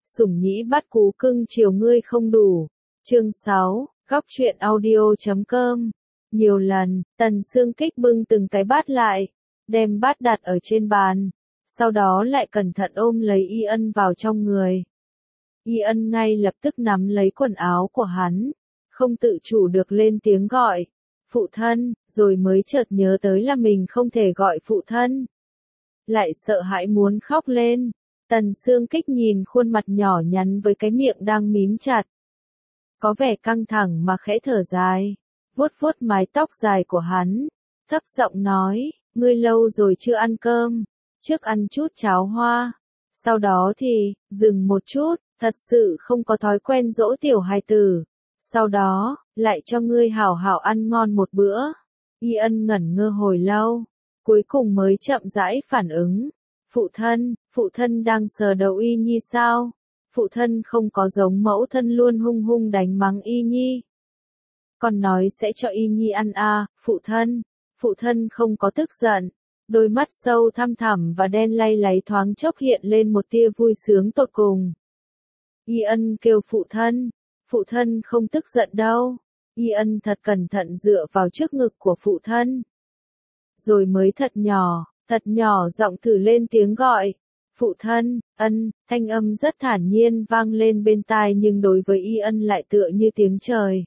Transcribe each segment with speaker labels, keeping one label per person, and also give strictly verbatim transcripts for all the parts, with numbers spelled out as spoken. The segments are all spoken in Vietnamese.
Speaker 1: Sủng nhĩ bắt cú cưng chiều ngươi không đủ. Chương sáu, góc truyện audio chấm com. Nhiều lần, Tần Sương Kích bưng từng cái bát lại, đem bát đặt ở trên bàn, sau đó lại cẩn thận ôm lấy Y Ân vào trong người. Y Ân ngay lập tức nắm lấy quần áo của hắn, không tự chủ được lên tiếng gọi, phụ thân, rồi mới chợt nhớ tới là mình không thể gọi phụ thân. Lại sợ hãi muốn khóc lên, Tần Sương Kích nhìn khuôn mặt nhỏ nhắn với cái miệng đang mím chặt. Có vẻ căng thẳng mà khẽ thở dài, vuốt vuốt mái tóc dài của hắn, thấp giọng nói, ngươi lâu rồi chưa ăn cơm, trước ăn chút cháo hoa, sau đó thì, dừng một chút, thật sự không có thói quen dỗ tiểu hài tử, sau đó, lại cho ngươi hảo hảo ăn ngon một bữa. Y Ân ngẩn ngơ hồi lâu, cuối cùng mới chậm rãi phản ứng, phụ thân, phụ thân đang sờ đầu Y Nhi sao? Phụ thân không có giống mẫu thân luôn hung hung đánh mắng Y Nhi. Còn nói sẽ cho Y Nhi ăn à, phụ thân, phụ thân không có tức giận, đôi mắt sâu thăm thẳm và đen lay láy thoáng chốc hiện lên một tia vui sướng tột cùng. Y Ân kêu phụ thân, phụ thân không tức giận đâu. Y Ân thật cẩn thận dựa vào trước ngực của phụ thân. Rồi mới thật nhỏ, thật nhỏ giọng thử lên tiếng gọi. Phụ thân, Ân, thanh âm rất thản nhiên vang lên bên tai nhưng đối với Y Ân lại tựa như tiếng trời.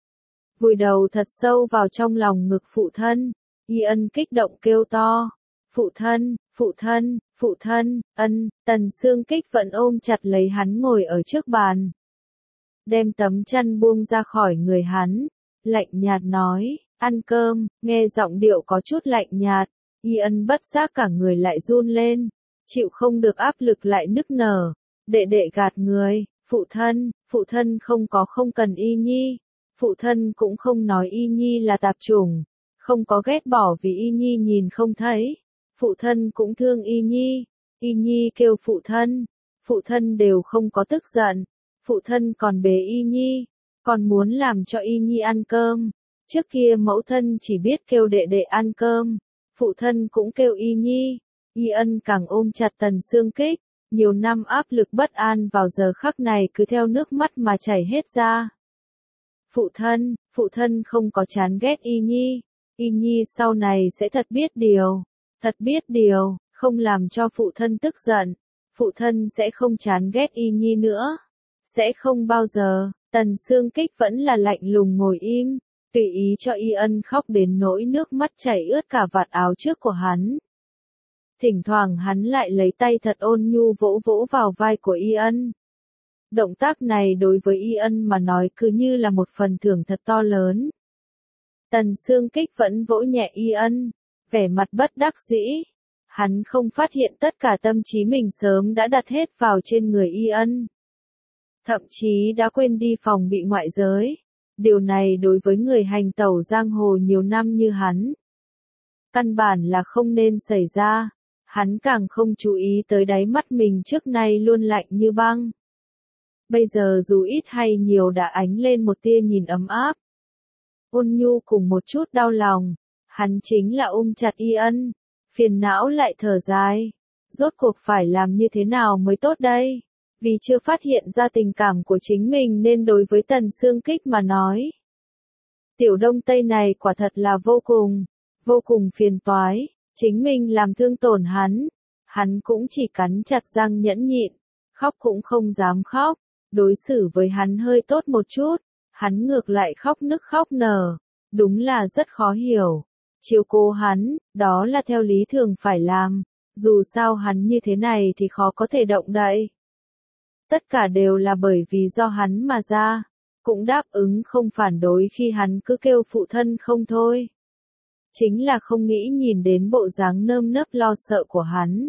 Speaker 1: Vùi đầu thật sâu vào trong lòng ngực phụ thân, Y Ân kích động kêu to. Phụ thân, phụ thân, phụ thân, Ân, Tần Sương Kích vẫn ôm chặt lấy hắn ngồi ở trước bàn. Đem tấm chăn buông ra khỏi người hắn, lạnh nhạt nói, ăn cơm, nghe giọng điệu có chút lạnh nhạt, Y Ân bất giác cả người lại run lên. Chịu không được áp lực lại nức nở, đệ đệ gạt người, phụ thân, phụ thân không có không cần Y Nhi, phụ thân cũng không nói Y Nhi là tạp chủng, không có ghét bỏ vì Y Nhi nhìn không thấy, phụ thân cũng thương Y Nhi, Y Nhi kêu phụ thân, phụ thân đều không có tức giận, phụ thân còn bế Y Nhi, còn muốn làm cho Y Nhi ăn cơm, trước kia mẫu thân chỉ biết kêu đệ đệ ăn cơm, phụ thân cũng kêu Y Nhi. Y Ân càng ôm chặt Tần Sương Kích, nhiều năm áp lực bất an vào giờ khắc này cứ theo nước mắt mà chảy hết ra. Phụ thân, phụ thân không có chán ghét Y Nhi, Y Nhi sau này sẽ thật biết điều, thật biết điều, không làm cho phụ thân tức giận, phụ thân sẽ không chán ghét Y Nhi nữa, sẽ không bao giờ. Tần Sương Kích vẫn là lạnh lùng ngồi im, tùy ý cho Y Ân khóc đến nỗi nước mắt chảy ướt cả vạt áo trước của hắn. Thỉnh thoảng hắn lại lấy tay thật ôn nhu vỗ vỗ vào vai của Y Ân. Động tác này đối với Y Ân mà nói cứ như là một phần thưởng thật to lớn. Tần Sương Kích vẫn vỗ nhẹ Y Ân, vẻ mặt bất đắc dĩ. Hắn không phát hiện tất cả tâm trí mình sớm đã đặt hết vào trên người Y Ân. Thậm chí đã quên đi phòng bị ngoại giới. Điều này đối với người hành tẩu giang hồ nhiều năm như hắn, căn bản là không nên xảy ra. Hắn càng không chú ý tới đáy mắt mình trước nay luôn lạnh như băng. Bây giờ dù ít hay nhiều đã ánh lên một tia nhìn ấm áp. Ôn nhu cùng một chút đau lòng, hắn chính là ôm chặt Y Ân, phiền não lại thở dài. Rốt cuộc phải làm như thế nào mới tốt đây? Vì chưa phát hiện ra tình cảm của chính mình nên đối với Tần Sương Kích mà nói. Tiểu Đông Tây này quả thật là vô cùng, vô cùng phiền toái. Chính mình làm thương tổn hắn, hắn cũng chỉ cắn chặt răng nhẫn nhịn, khóc cũng không dám khóc, đối xử với hắn hơi tốt một chút, hắn ngược lại khóc nức khóc nở, đúng là rất khó hiểu. Chiếu cố hắn, đó là theo lý thường phải làm, dù sao hắn như thế này thì khó có thể động đậy. Tất cả đều là bởi vì do hắn mà ra, cũng đáp ứng không phản đối khi hắn cứ kêu phụ thân không thôi. Chính là không nghĩ nhìn đến bộ dáng nơm nớp lo sợ của hắn.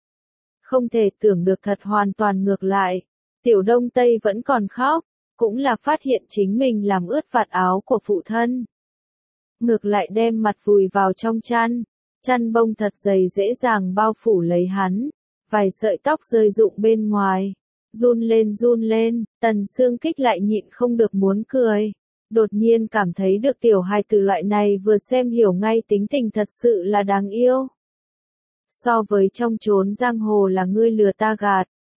Speaker 1: Không thể tưởng được thật hoàn toàn ngược lại, Tiểu Đông Tây vẫn còn khóc, cũng là phát hiện chính mình làm ướt vạt áo của phụ thân. Ngược lại đem mặt vùi vào trong chăn, chăn bông thật dày dễ dàng bao phủ lấy hắn, vài sợi tóc rơi rụng bên ngoài, run lên run lên, Tần Sương Kích lại nhịn không được muốn cười. Đột nhiên cảm thấy được tiểu hài tử loại này vừa xem hiểu ngay tính tình thật sự là đáng yêu. So với trong chốn giang hồ là ngươi lừa ta gạt,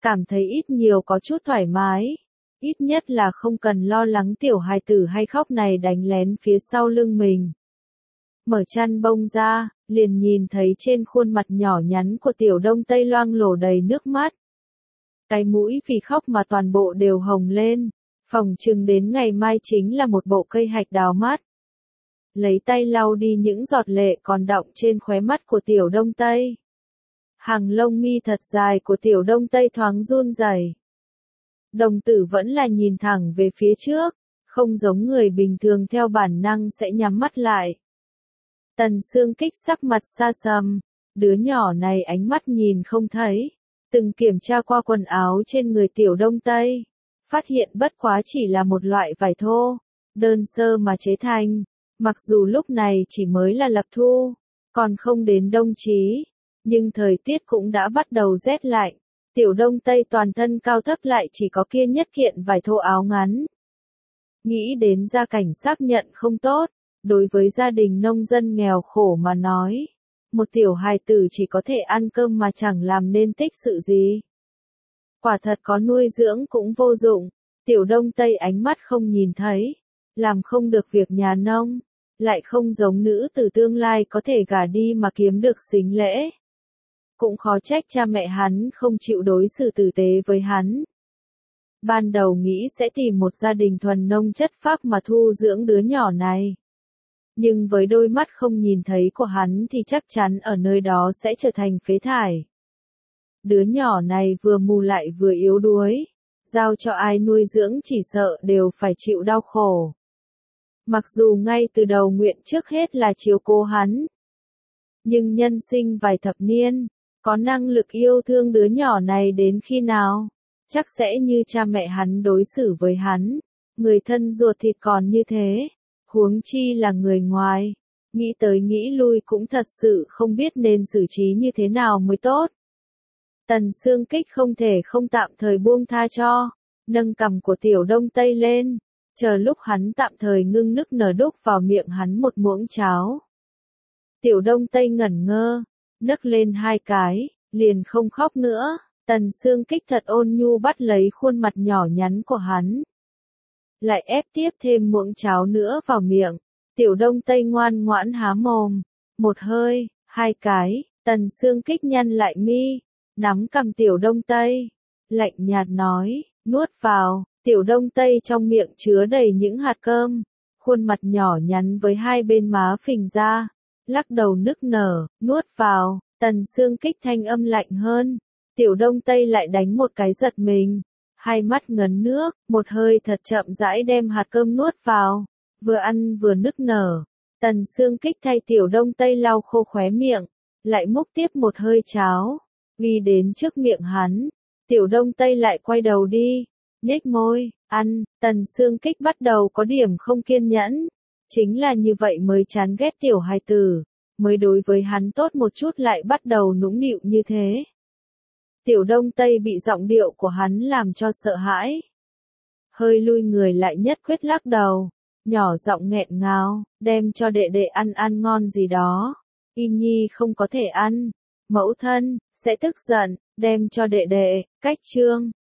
Speaker 1: cảm thấy ít nhiều có chút thoải mái. Ít nhất là không cần lo lắng tiểu hài tử hay khóc này đánh lén phía sau lưng mình. Mở chăn bông ra, liền nhìn thấy trên khuôn mặt nhỏ nhắn của tiểu Đông Tây loang lổ đầy nước mắt. Cái mũi vì khóc mà toàn bộ đều hồng lên, phỏng chừng đến ngày mai chính là một bộ cây hạch đào mắt. Lấy tay lau đi những giọt lệ còn đọng trên khóe mắt của tiểu Đông Tây. Hàng lông mi thật dài của tiểu Đông Tây thoáng run rẩy. Đồng tử vẫn là nhìn thẳng về phía trước, không giống người bình thường theo bản năng sẽ nhắm mắt lại. Tần Sương Kích sắc mặt xa sầm, đứa nhỏ này ánh mắt nhìn không thấy, từng kiểm tra qua quần áo trên người tiểu Đông Tây, phát hiện bất quá chỉ là một loại vải thô, đơn sơ mà chế thành, mặc dù lúc này chỉ mới là lập thu, còn không đến đông chí, nhưng thời tiết cũng đã bắt đầu rét lạnh. Tiểu Đông Tây toàn thân cao thấp lại chỉ có kia nhất kiện vải thô áo ngắn. Nghĩ đến gia cảnh xác nhận không tốt, đối với gia đình nông dân nghèo khổ mà nói, một tiểu hài tử chỉ có thể ăn cơm mà chẳng làm nên tích sự gì. Quả thật có nuôi dưỡng cũng vô dụng, tiểu Đông Tây ánh mắt không nhìn thấy, làm không được việc nhà nông, lại không giống nữ tử tương lai có thể gả đi mà kiếm được sính lễ. Cũng khó trách cha mẹ hắn không chịu đối xử tử tế với hắn. Ban đầu nghĩ sẽ tìm một gia đình thuần nông chất phác mà thu dưỡng đứa nhỏ này. Nhưng với đôi mắt không nhìn thấy của hắn thì chắc chắn ở nơi đó sẽ trở thành phế thải. Đứa nhỏ này vừa mù lại vừa yếu đuối, giao cho ai nuôi dưỡng chỉ sợ đều phải chịu đau khổ. Mặc dù ngay từ đầu nguyện trước hết là chiếu cố hắn, nhưng nhân sinh vài thập niên, có năng lực yêu thương đứa nhỏ này đến khi nào, chắc sẽ như cha mẹ hắn đối xử với hắn, người thân ruột thịt còn như thế, huống chi là người ngoài, nghĩ tới nghĩ lui cũng thật sự không biết nên xử trí như thế nào mới tốt. Tần Sương Kích không thể không tạm thời buông tha cho, nâng cằm của tiểu Đông Tây lên, chờ lúc hắn tạm thời ngưng nức nở đúc vào miệng hắn một muỗng cháo. Tiểu Đông Tây ngẩn ngơ, nấc lên hai cái, liền không khóc nữa. Tần Sương Kích thật ôn nhu bắt lấy khuôn mặt nhỏ nhắn của hắn, lại ép tiếp thêm muỗng cháo nữa vào miệng. Tiểu Đông Tây ngoan ngoãn há mồm, một hơi, hai cái. Tần Sương Kích nhăn lại mi, nắm cầm tiểu Đông Tây, lạnh nhạt nói, nuốt vào. Tiểu Đông Tây trong miệng chứa đầy những hạt cơm, khuôn mặt nhỏ nhắn với hai bên má phình ra, lắc đầu nức nở, nuốt vào. Tần Sương Kích thanh âm lạnh hơn, tiểu Đông Tây lại đánh một cái giật mình, hai mắt ngấn nước, một hơi thật chậm rãi đem hạt cơm nuốt vào, vừa ăn vừa nức nở. Tần Sương Kích thay tiểu Đông Tây lau khô khóe miệng, lại múc tiếp một hơi cháo, uy đến trước miệng hắn. Tiểu Đông Tây lại quay đầu đi, nhếch môi, ăn. Tần Sương Kích bắt đầu có điểm không kiên nhẫn, chính là như vậy mới chán ghét tiểu hài tử, mới đối với hắn tốt một chút lại bắt đầu nũng nịu như thế. Tiểu Đông Tây bị giọng điệu của hắn làm cho sợ hãi, hơi lui người lại nhất quyết lắc đầu, nhỏ giọng nghẹn ngào, đem cho đệ đệ ăn ăn ngon gì đó. Y Nhi không có thể ăn, mẫu thân sẽ tức giận, đem cho đệ đệ. Cách chương